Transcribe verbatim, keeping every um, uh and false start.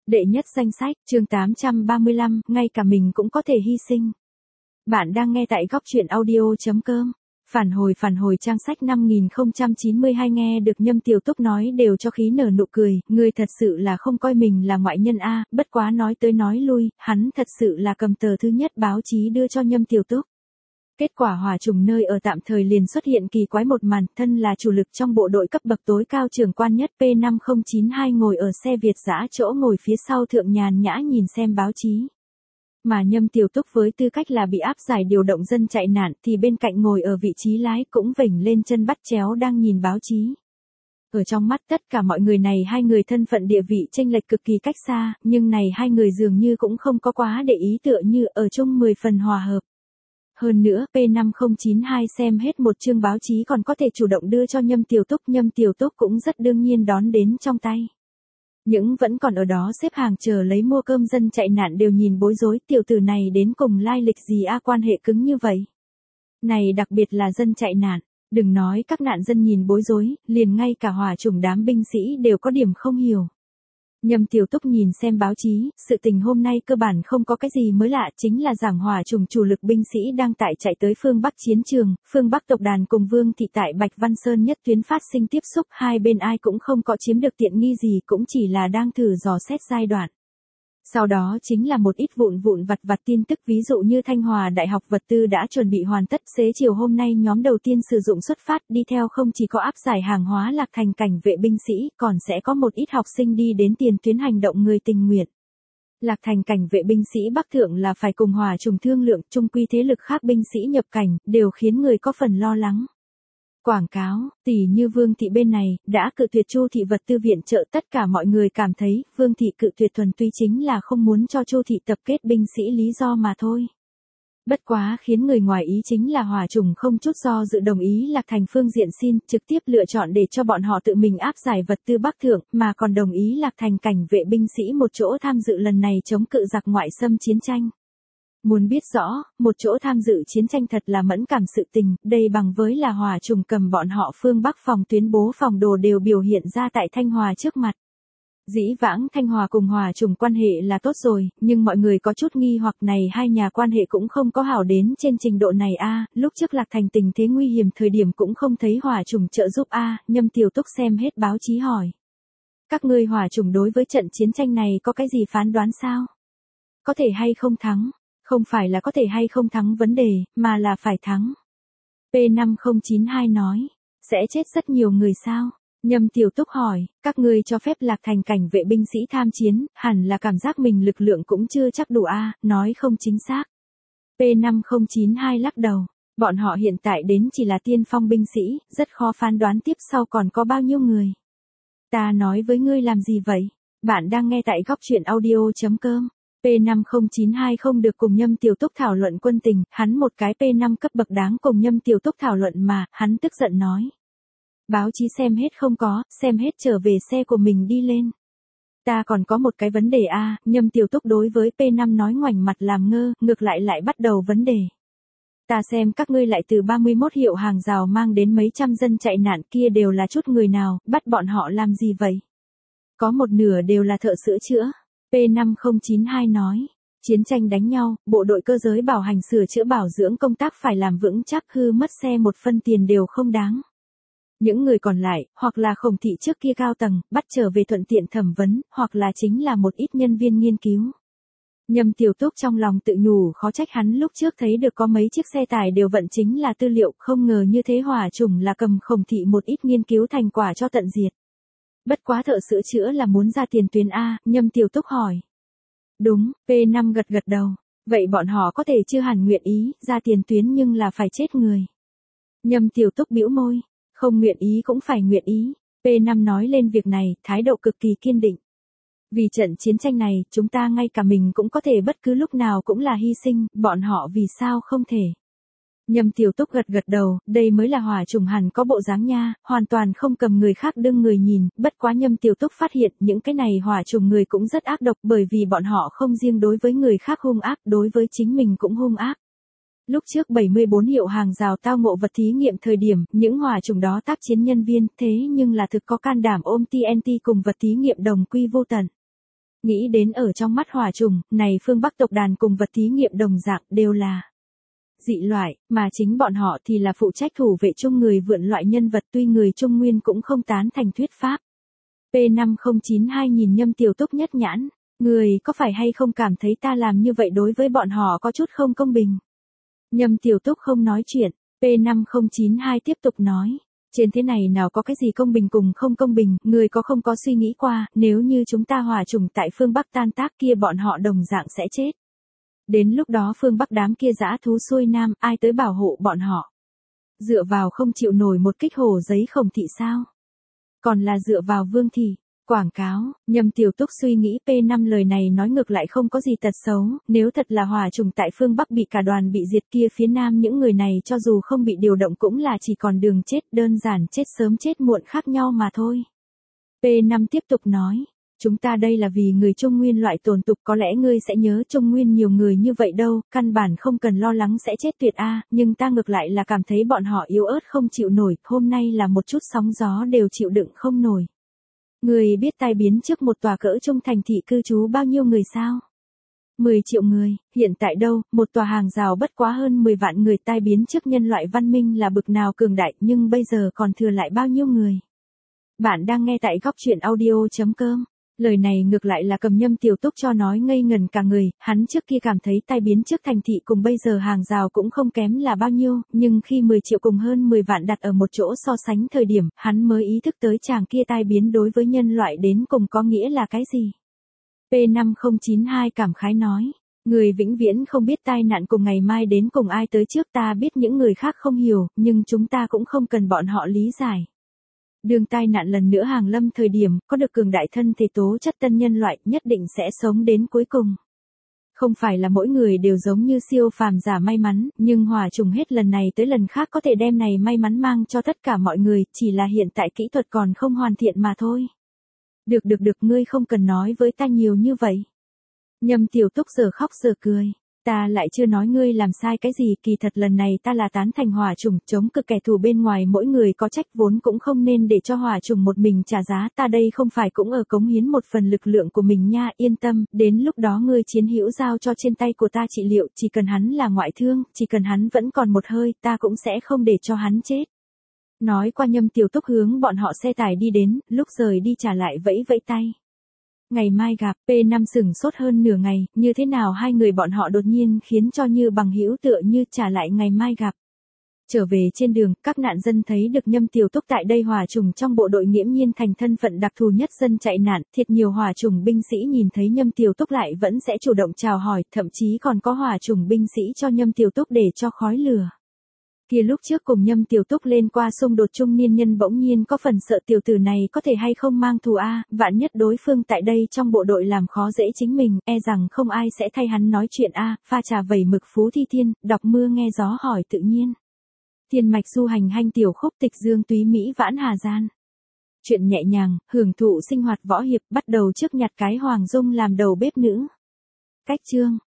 Đệ nhất danh sách, chương tám trăm ba mươi lăm, ngay cả mình cũng có thể hy sinh. Bạn đang nghe tại góc truyện audio chấm com. Phản hồi phản hồi trang sách năm nghìn không trăm chín mươi hai nghe được Nhâm Tiểu Túc nói đều cho khí nở nụ cười, người thật sự là không coi mình là ngoại nhân a, bất quá nói tới nói lui, hắn thật sự là cầm tờ thứ nhất báo chí đưa cho Nhâm Tiểu Túc. Kết quả hỏa trùng nơi ở tạm thời liền xuất hiện kỳ quái một màn, thân là chủ lực trong bộ đội cấp bậc tối cao trưởng quan nhất P năm không chín hai ngồi ở xe Việt dã chỗ ngồi phía sau thượng nhàn nhã nhìn xem báo chí. Mà Nhâm Tiểu Túc với tư cách là bị áp giải điều động dân chạy nạn thì bên cạnh ngồi ở vị trí lái cũng vểnh lên chân bắt chéo đang nhìn báo chí. Ở trong mắt tất cả mọi người này hai người thân phận địa vị chênh lệch cực kỳ cách xa, nhưng này hai người dường như cũng không có quá để ý tựa như ở chung mười phần hòa hợp. Hơn nữa, P năm không chín hai xem hết một chương báo chí còn có thể chủ động đưa cho Nhâm Tiểu Túc, Nhâm Tiểu Túc cũng rất đương nhiên đón đến trong tay. Những vẫn còn ở đó xếp hàng chờ lấy mua cơm dân chạy nạn đều nhìn bối rối, tiểu tử này đến cùng lai lịch gì a, quan hệ cứng như vậy. Này đặc biệt là dân chạy nạn, đừng nói các nạn dân nhìn bối rối, liền ngay cả hỏa chủng đám binh sĩ đều có điểm không hiểu. Nhâm Tiểu Túc nhìn xem báo chí, sự tình hôm nay cơ bản không có cái gì mới lạ, chính là giảng hỏa chủng chủ lực binh sĩ đang tại chạy tới phương Bắc chiến trường, phương Bắc tộc đàn cùng Vương thị tại Bạch Văn Sơn nhất tuyến phát sinh tiếp xúc, hai bên ai cũng không có chiếm được tiện nghi gì, cũng chỉ là đang thử dò xét giai đoạn. Sau đó chính là một ít vụn vụn vặt vặt tin tức, ví dụ như Thanh Hòa Đại học vật tư đã chuẩn bị hoàn tất, xế chiều hôm nay nhóm đầu tiên sử dụng xuất phát, đi theo không chỉ có áp giải hàng hóa Lạc Thành cảnh vệ binh sĩ, còn sẽ có một ít học sinh đi đến tiền tuyến hành động người tình nguyện. Lạc Thành cảnh vệ binh sĩ Bắc Thượng là phải cùng hỏa trùng thương lượng, chung quy thế lực khác binh sĩ nhập cảnh, đều khiến người có phần lo lắng. Quảng cáo, tỷ như Vương thị bên này, đã cự tuyệt Chu thị vật tư viện trợ, tất cả mọi người cảm thấy, Vương thị cự tuyệt thuần túy chính là không muốn cho Chu thị tập kết binh sĩ lý do mà thôi. Bất quá khiến người ngoài ý chính là hỏa trùng không chút do dự đồng ý Lạc Thành phương diện xin, trực tiếp lựa chọn để cho bọn họ tự mình áp giải vật tư Bắc Thượng, mà còn đồng ý Lạc Thành cảnh vệ binh sĩ một chỗ tham dự lần này chống cự giặc ngoại xâm chiến tranh. Muốn biết rõ, một chỗ tham dự chiến tranh thật là mẫn cảm sự tình, đây bằng với là hỏa trùng cầm bọn họ phương Bắc phòng tuyến bố phòng đồ đều biểu hiện ra tại Thanh Hòa trước mặt. Dĩ vãng Thanh Hòa cùng hỏa trùng quan hệ là tốt rồi, nhưng mọi người có chút nghi hoặc này hai nhà quan hệ cũng không có hảo đến trên trình độ này a, lúc trước Lạc Thành tình thế nguy hiểm thời điểm cũng không thấy hỏa trùng trợ giúp a, Nhâm Tiểu Túc xem hết báo chí hỏi. Các ngươi hỏa trùng đối với trận chiến tranh này có cái gì phán đoán sao? Có thể hay không thắng? Không phải là có thể hay không thắng vấn đề, mà là phải thắng. P năm không chín hai nói, sẽ chết rất nhiều người sao? Nhâm Tiểu Túc hỏi, các ngươi cho phép Lạc Thành cảnh vệ binh sĩ tham chiến, hẳn là cảm giác mình lực lượng cũng chưa chắc đủ a, nói không chính xác. P năm không chín hai lắc đầu, bọn họ hiện tại đến chỉ là tiên phong binh sĩ, rất khó phán đoán tiếp sau còn có bao nhiêu người. Ta nói với ngươi làm gì vậy? Bạn đang nghe tại góc truyện audio chấm com. P năm không chín hai không được cùng Nhâm Tiểu Túc thảo luận quân tình, hắn một cái P năm cấp bậc đáng cùng Nhâm Tiểu Túc thảo luận mà, hắn tức giận nói. Báo chí xem hết không có, xem hết trở về xe của mình đi lên. Ta còn có một cái vấn đề a, à, Nhâm Tiểu Túc đối với P năm nói ngoảnh mặt làm ngơ, ngược lại lại bắt đầu vấn đề. Ta xem các ngươi lại từ ba mươi mốt hiệu hàng rào mang đến mấy trăm dân chạy nạn, kia đều là chút người nào, bắt bọn họ làm gì vậy? Có một nửa đều là thợ sửa chữa. P năm không chín hai nói, chiến tranh đánh nhau, bộ đội cơ giới bảo hành sửa chữa bảo dưỡng công tác phải làm vững chắc, hư mất xe một phân tiền đều không đáng. Những người còn lại, hoặc là Khổng thị trước kia cao tầng, bắt trở về thuận tiện thẩm vấn, hoặc là chính là một ít nhân viên nghiên cứu. Nhâm Tiểu Túc trong lòng tự nhủ khó trách hắn lúc trước thấy được có mấy chiếc xe tải đều vận chính là tư liệu, không ngờ như thế hỏa chủng là cầm Khổng thị một ít nghiên cứu thành quả cho tận diệt. Bất quá thợ sửa chữa là muốn ra tiền tuyến a, Nhâm Tiểu Túc hỏi. Đúng, P năm gật gật đầu, vậy bọn họ có thể chưa hẳn nguyện ý, ra tiền tuyến nhưng là phải chết người. Nhâm Tiểu Túc bĩu môi, không nguyện ý cũng phải nguyện ý, P năm nói lên việc này, thái độ cực kỳ kiên định. Vì trận chiến tranh này, chúng ta ngay cả mình cũng có thể bất cứ lúc nào cũng là hy sinh, bọn họ vì sao không thể. Nhâm Tiểu Túc gật gật đầu, đây mới là hỏa trùng hẳn có bộ dáng nha, hoàn toàn không cầm người khác đương người nhìn, bất quá Nhâm Tiểu Túc phát hiện những cái này hỏa trùng người cũng rất ác độc bởi vì bọn họ không riêng đối với người khác hung ác, đối với chính mình cũng hung ác. Lúc trước bảy mươi bốn hiệu hàng rào tao ngộ vật thí nghiệm thời điểm, những hỏa trùng đó tác chiến nhân viên, thế nhưng là thực có can đảm ôm T N T cùng vật thí nghiệm đồng quy vô tận. Nghĩ đến ở trong mắt hỏa trùng, này phương Bắc tộc đàn cùng vật thí nghiệm đồng dạng đều là dị loại, mà chính bọn họ thì là phụ trách thủ vệ chung người vượn loại nhân vật, tuy người Trung Nguyên cũng không tán thành thuyết pháp. P năm không chín hai nhìn Nhâm Tiểu Túc nhất nhãn, người có phải hay không cảm thấy ta làm như vậy đối với bọn họ có chút không công bình? Nhâm Tiểu Túc không nói chuyện, P năm không chín hai tiếp tục nói. Trên thế này nào có cái gì công bình cùng không công bình, người có không có suy nghĩ qua, nếu như chúng ta hòa chủng tại phương Bắc tan tác kia bọn họ đồng dạng sẽ chết. Đến lúc đó phương Bắc đám kia dã thú xuôi nam, ai tới bảo hộ bọn họ? Dựa vào không chịu nổi một kích hổ giấy khổng thị sao? Còn là dựa vào vương thị, quảng cáo, Nhâm Tiểu Túc suy nghĩ P năm lời này nói ngược lại không có gì tật xấu, nếu thật là hòa trùng tại phương Bắc bị cả đoàn bị diệt kia phía Nam những người này cho dù không bị điều động cũng là chỉ còn đường chết, đơn giản chết sớm chết muộn khác nhau mà thôi. P năm tiếp tục nói. Chúng ta đây là vì người Trung Nguyên loại tồn tục, có lẽ ngươi sẽ nhớ Trung Nguyên nhiều người như vậy đâu, căn bản không cần lo lắng sẽ chết tuyệt a, nhưng ta ngược lại là cảm thấy bọn họ yếu ớt không chịu nổi, hôm nay là một chút sóng gió đều chịu đựng không nổi. Người biết tai biến trước một tòa cỡ trung thành thị cư trú bao nhiêu người sao? mười triệu người, hiện tại đâu, một tòa hàng rào bất quá hơn mười vạn người, tai biến trước nhân loại văn minh là bực nào cường đại, nhưng bây giờ còn thừa lại bao nhiêu người? Bạn đang nghe tại góc truyện audio chấm com. Lời này ngược lại là cầm Nhâm Tiểu Túc cho nói ngây ngần cả người, hắn trước kia cảm thấy tai biến trước thành thị cùng bây giờ hàng rào cũng không kém là bao nhiêu, nhưng khi mười triệu cùng hơn mười vạn đặt ở một chỗ so sánh thời điểm, hắn mới ý thức tới chàng kia tai biến đối với nhân loại đến cùng có nghĩa là cái gì. P năm không chín hai cảm khái nói, người vĩnh viễn không biết tai nạn cùng ngày mai đến cùng ai tới trước, ta biết những người khác không hiểu, nhưng chúng ta cũng không cần bọn họ lý giải. Đường tai nạn lần nữa hàng lâm thời điểm, có được cường đại thân thể tố chất tân nhân loại, nhất định sẽ sống đến cuối cùng. Không phải là mỗi người đều giống như siêu phàm giả may mắn, nhưng hòa trùng hết lần này tới lần khác có thể đem này may mắn mang cho tất cả mọi người, chỉ là hiện tại kỹ thuật còn không hoàn thiện mà thôi. Được được được, ngươi không cần nói với ta nhiều như vậy. Nhâm Tiểu Túc giờ khóc giờ cười. Ta lại chưa nói ngươi làm sai cái gì, kỳ thật lần này ta là tán thành hòa trùng, chống cực kẻ thù bên ngoài mỗi người có trách, vốn cũng không nên để cho hòa trùng một mình trả giá, ta đây không phải cũng ở cống hiến một phần lực lượng của mình nha, yên tâm, đến lúc đó ngươi chiến hữu giao cho trên tay của ta trị liệu, chỉ cần hắn là ngoại thương, chỉ cần hắn vẫn còn một hơi, ta cũng sẽ không để cho hắn chết. Nói qua Nhâm Tiểu Túc hướng bọn họ xe tải đi đến, lúc rời đi trả lại vẫy vẫy tay. Ngày mai gặp, P năm sửng sốt hơn nửa ngày, như thế nào hai người bọn họ đột nhiên khiến cho như bằng hữu tựa như trả lại ngày mai gặp. Trở về trên đường, các nạn dân thấy được Nhâm Tiểu Túc tại đây hòa trùng trong bộ đội nghiễm nhiên thành thân phận đặc thù nhất dân chạy nạn, thiệt nhiều hòa trùng binh sĩ nhìn thấy Nhâm Tiểu Túc lại vẫn sẽ chủ động chào hỏi, thậm chí còn có hòa trùng binh sĩ cho Nhâm Tiểu Túc để cho khói lửa. Kia lúc trước cùng Nhâm Tiểu Túc lên qua xung đột trung niên nhân bỗng nhiên có phần sợ tiểu tử này có thể hay không mang thù a, vạn nhất đối phương tại đây trong bộ đội làm khó dễ chính mình, e rằng không ai sẽ thay hắn nói chuyện a, pha trà vẩy mực phú thi thiên, đọc mưa nghe gió hỏi tự nhiên. Thiên mạch du hành hanh tiểu khúc tịch dương túy mỹ vãn hà gian. Chuyện nhẹ nhàng, hưởng thụ sinh hoạt võ hiệp, bắt đầu trước nhặt cái Hoàng Dung làm đầu bếp nữ. Cách chương